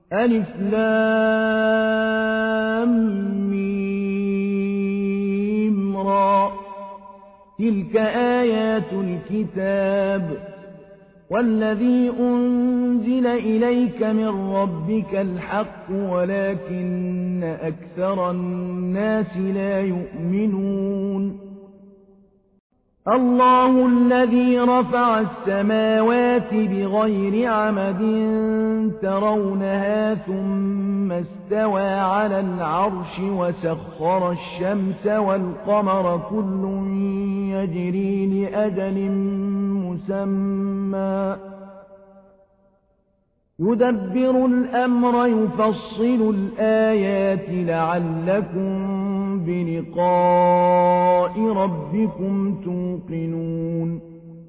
ألف لام ميم را تلك آيات الكتاب والذي أنزل إليك من ربك الحق ولكن أكثر الناس لا يؤمنون الله الذي رفع السماوات بغير عمد ترونها ثم استوى على العرش وسخر الشمس والقمر كل يجري لأجل مسمى يدبر الأمر يفصل الآيات لعلكم بلقاء ربكم توقنون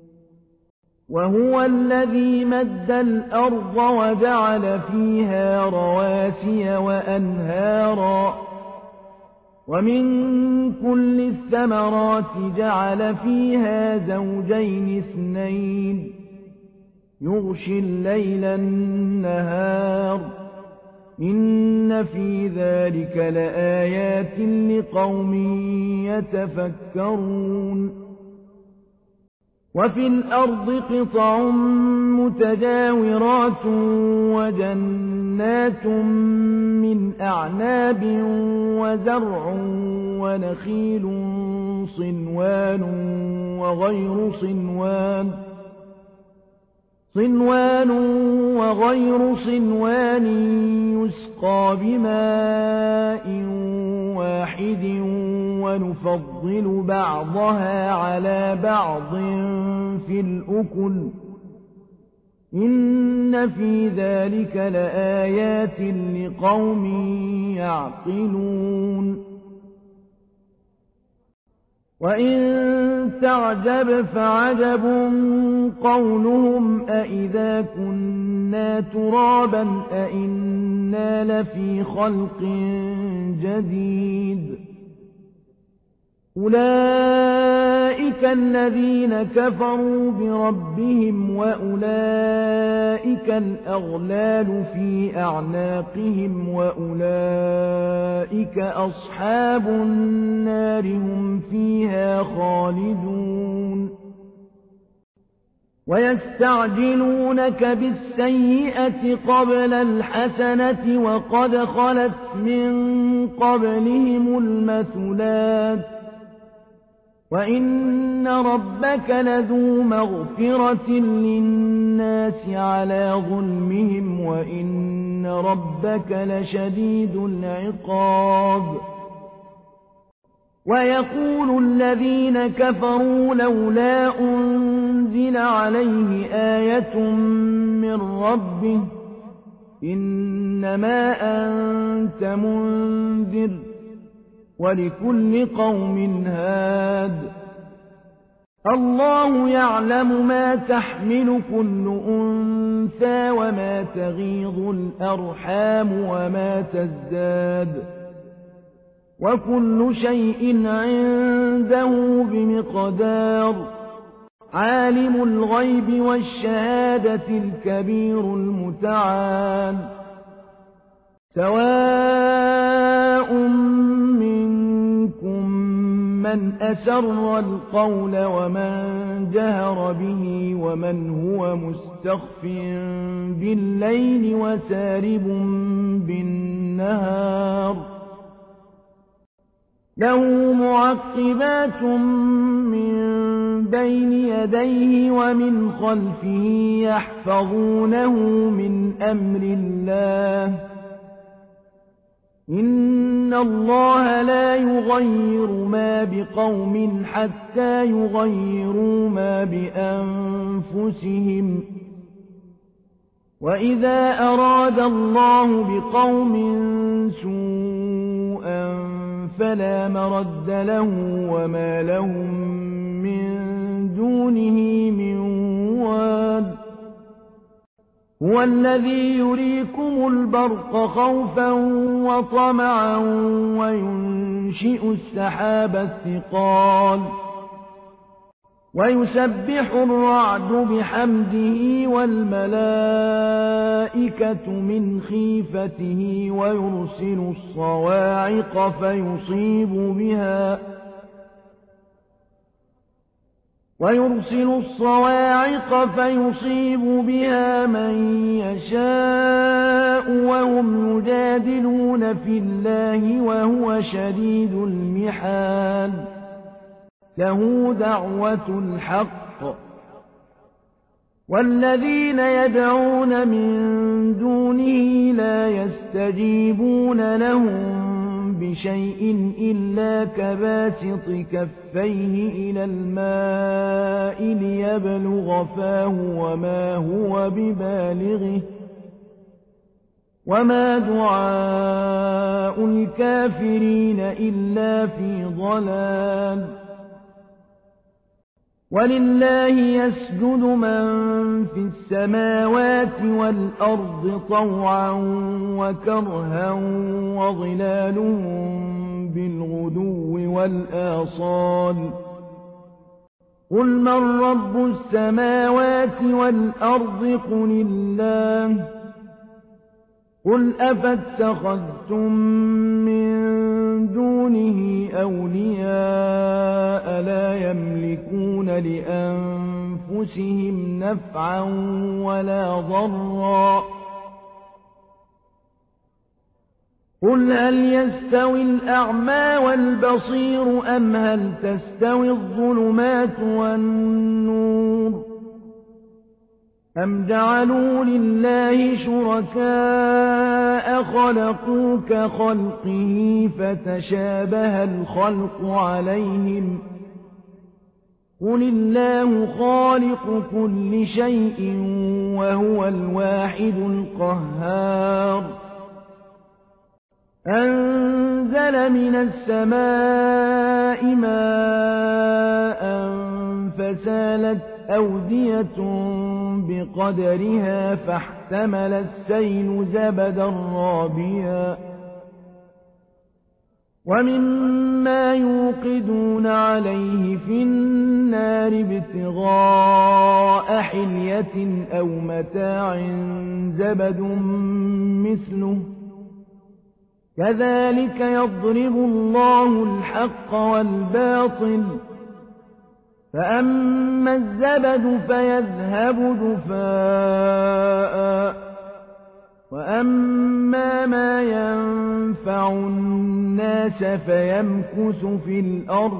وهو الذي مد الأرض وجعل فيها رواسي وأنهارا ومن كل الثمرات جعل فيها زوجين اثنين يغشي الليل النهار إن في ذلك لآيات لقوم يتفكرون وفي الأرض قطع متجاورات وجنات من أعناب وزرع ونخيل صنوان وغير صنوان يسقى بماء واحد ونفضل بعضها على بعض في الأكل إن في ذلك لآيات لقوم يعقلون وإن تعجب فعجب قولهم أإذا كنا ترابا أإنا لفي خلق جديد أولئك الذين كفروا بربهم وأولئك الأغلال في أعناقهم وأولئك أصحاب النار هم فيها خالدون ويستعجلونك بالسيئة قبل الحسنة وقد خلت من قبلهم المثلات وإن ربك لذو مغفرة للناس على ظلمهم وإن ربك لشديد العقاب ويقول الذين كفروا لولا أنزل عليه آية من ربه إنما أنت منذر ولكل قوم هاد الله يعلم ما تحمل كل أنثى وما تغيض الأرحام وما تزداد وكل شيء عنده بمقدار عالم الغيب والشهادة الكبير المتعال سواء منكم من أسر القول ومن جهر به ومن هو مستخف بالليل وسارب بالنهار له معقبات من بين يديه ومن خلفه يحفظونه من أمر الله إن الله لا يغير ما بقوم حتى يغيروا ما بأنفسهم وإذا أراد الله بقوم سوءا فلا مرد له وما لهم من دونه من واد هو الذي يريكم البرق خوفا وطمعا وينشئ السحاب الثقال ويسبح الرعد بحمده والملائكة من خيفته ويرسل الصواعق فيصيب بها من يشاء وهم يجادلون في الله وهو شديد المحال له دعوة الحق والذين يدعون من دونه لا يستجيبون لهم بشيء إلا كباسط كفيه إلى الماء ليبلغ فاه وما هو ببالغه وما دعاء الكافرين إلا في ضلال ولله يسجد من في السماوات والأرض طوعا وكرها وظلالهم بالغدو والآصال قل من رب السماوات والأرض قل الله قل أفاتخذتم من دونه أولياء لا يملكون لأنفسهم نفعا ولا ضرا قل هل يستوي الأعمى والبصير أم هل تستوي الظلمات والنور أم جعلوا لله شركاء خلقوا كخلقه فتشابه الخلق عليهم قل الله خالق كل شيء وهو الواحد القهار أنزل من السماء ماء فسالت أودية بقدرها فاحتمل السيل زبدا رابيا ومما يوقدون عليه في النار ابتغاء حلية أو متاع زبد مثله كذلك يضرب الله الحق والباطل فأما الزبد فيذهب جفاء وأما ما ينفع الناس فيمكث في الأرض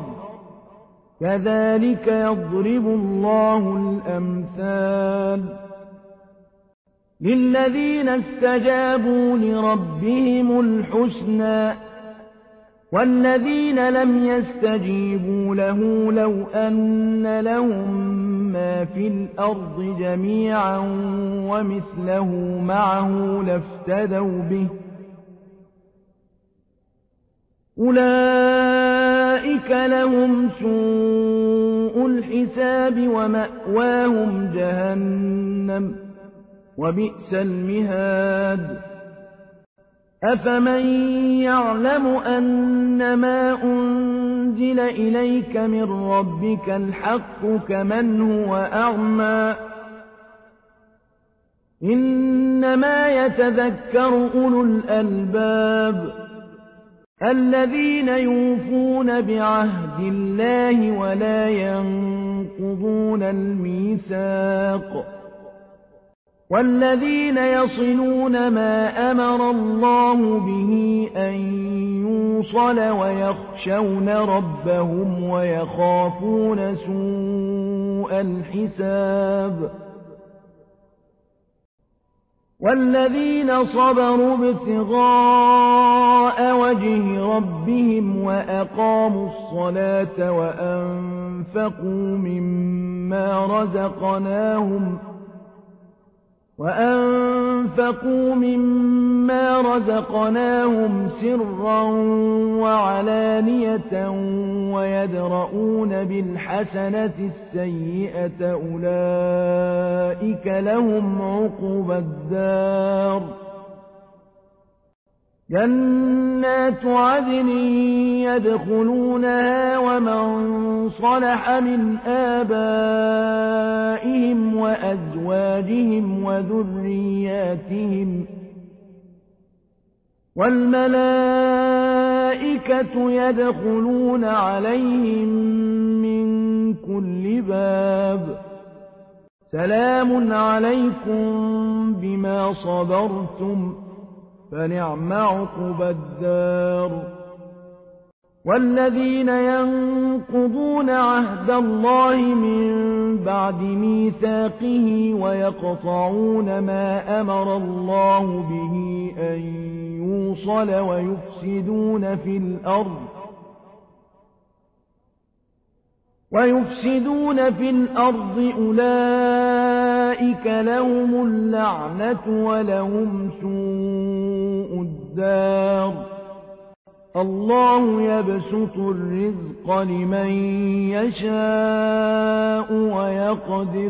كذلك يضرب الله الأمثال للذين استجابوا لربهم الحسنى والذين لم يستجيبوا له لو أن لهم ما في الأرض جميعا ومثله معه لافتدوا به أولئك لهم سوء الحساب ومأواهم جهنم وبئس المهاد أفمن يعلم أنما أنزل إليك من ربك الحق كمن هو أعمى إنما يتذكر أولو الألباب الذين يوفون بعهد الله ولا ينقضون الميثاق والذين يصلون ما أمر الله به أن يوصل ويخشون ربهم ويخافون سوء الحساب والذين صبروا ابتغاء وجه ربهم وأقاموا الصلاة وأنفقوا مما رزقناهم سرا وعلانية ويدرؤون بالحسنة السيئة أولئك لهم عقبى الدار جنات عدن يدخلونها ومن صلح من آبائهم وأزواجهم وذرياتهم والملائكة يدخلون عليهم من كل باب سلام عليكم بما صبرتم فنعم عقبى الدار والذين ينقضون عهد الله من بعد ميثاقه ويقطعون ما أمر الله به أن يوصل ويفسدون في الأرض أولئك لهم اللعنة ولهم سوء الدار الله يبسط الرزق لمن يشاء ويقدر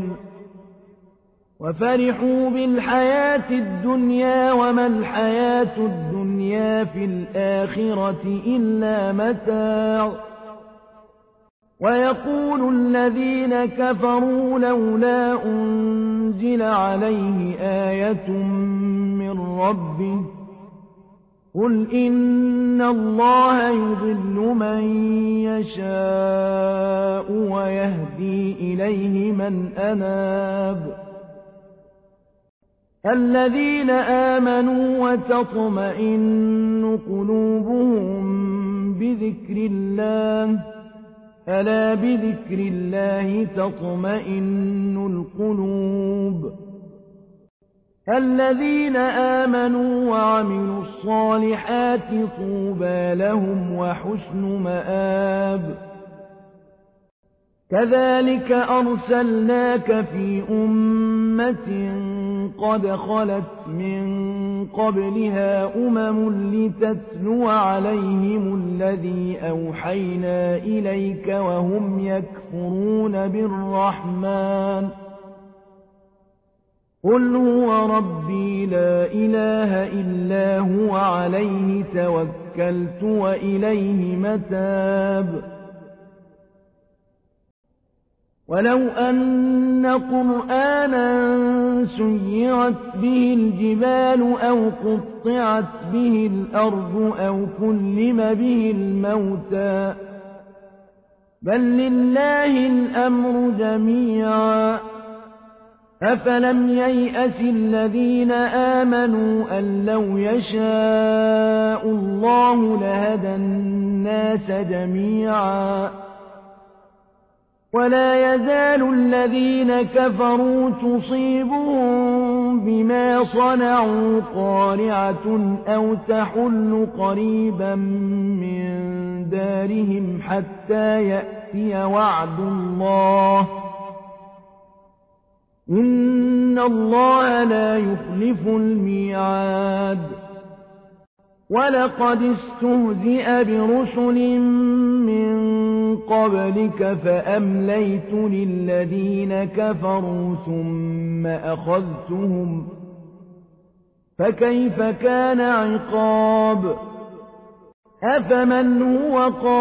وفرحوا بالحياة الدنيا وما الحياة الدنيا في الآخرة إلا متاع ويقول الذين كفروا لولا أنزل عليه آية من ربه قل إن الله يضل من يشاء ويهدي إليه من أناب الذين آمنوا وتطمئن قلوبهم بذكر الله ألا بذكر الله تطمئن القلوب الذين آمنوا وعملوا الصالحات طوبى لهم وحسن مآب كذلك أرسلناك في أمة قد خلت من قبلها لتتلو عليهم الذي أوحينا إليك وهم يكفرون بالرحمن قل هو ربي لا إله إلا هو عليه توكلت وإليه متاب ولو أن قرآنا سيرت به الجبال أو قطعت به الأرض أو كلم به الموتى بل لله الأمر جميعا أفلم ييأس الذين آمنوا أن لو يشاء الله لهدى الناس جميعا ولا يزال الذين كفروا تصيبهم بما صنعوا قارعة أو تحل قريبا من دارهم حتى يأتي وعد الله إن الله لا يخلف الميعاد ولقد استهزئ برسل من قبلك فأمليت للذين كفروا ثم أخذتهم فكيف كان عقاب أفمن هو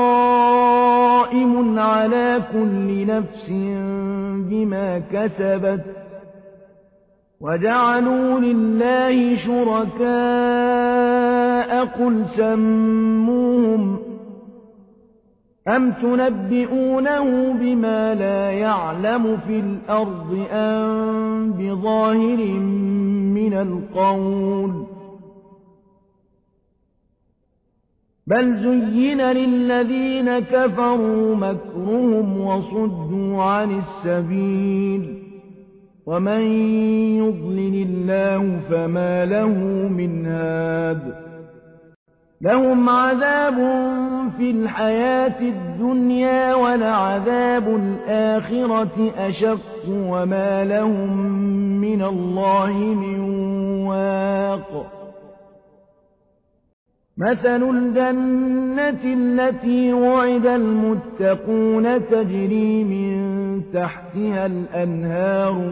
قائم على كل نفس بما كسبت وجعلوا لله شركاء قل سموهم أم تنبئونه بما لا يعلم في الأرض أم بظاهر من القول بل زين للذين كفروا مكرهم وصدوا عن السبيل ومن يضلل الله فما له من هاد لهم عذاب في الحياة الدنيا ولعذاب الآخرة أشق وما لهم من الله من واق مثل الجنة التي وعد المتقون تجري من تحتها الأنهار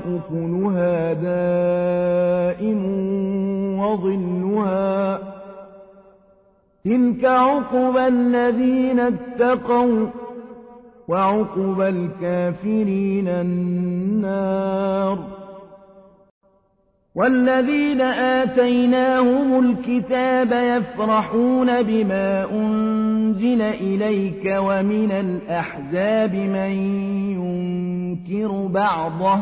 أكلها دائم وظلها تلك عقبى الذين اتقوا وعقبى الكافرين النار. والذين آتيناهم الكتاب يفرحون بما أنزل إليك ومن الأحزاب من ينكر بعضه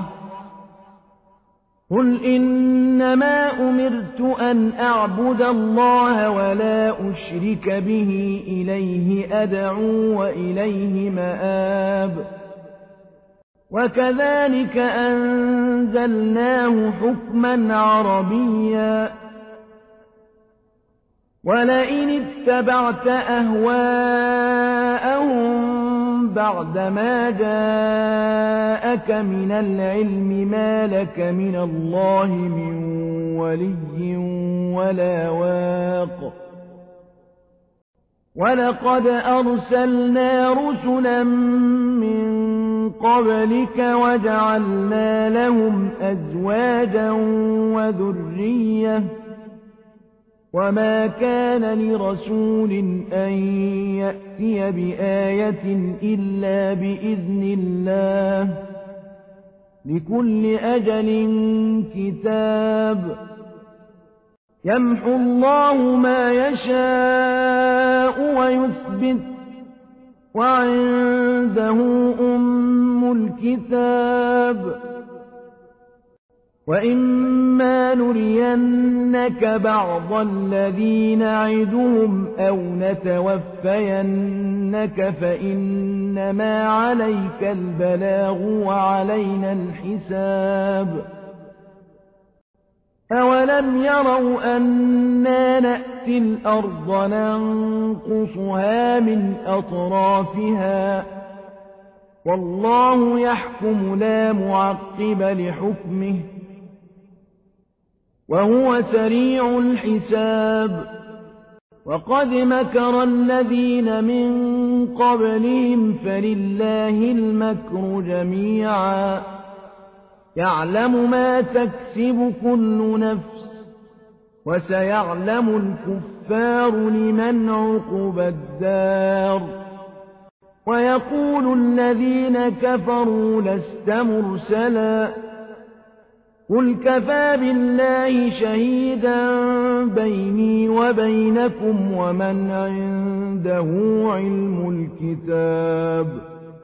قل إنما أمرت أن أعبد الله ولا أشرك به إليه أدعو وإليه مآب. وكذلك أنزلناه حكما عربيا ولئن اتبعت أهواءهم بعدما جاءك من العلم ما لك من الله من ولي ولا واق. ولقد أرسلنا رسلا من قبلك وجعلنا لهم أزواجا وذرية وما كان لرسول أن يأتي بآية إلا بإذن الله لكل أجل كتاب. يمحو الله ما يشاء ويثبت وعنده أم الكتاب. وإما نرينك بعض الذي نعدهم أو نتوفينك فإنما عليك البلاغ وعلينا الحساب. أولم يروا أنا نأتي الأرض ننقصها من أطرافها والله يحكم لا معقب لحكمه وهو سريع الحساب. وقد مكر الذين من قبلهم فلله المكر جميعا يعلم ما تكسب كل نفس وسيعلم الكفار لمن عقبى الدار. ويقول الذين كفروا لست مرسلا قل كفى بالله شهيدا بيني وبينكم ومن عنده علم الكتاب.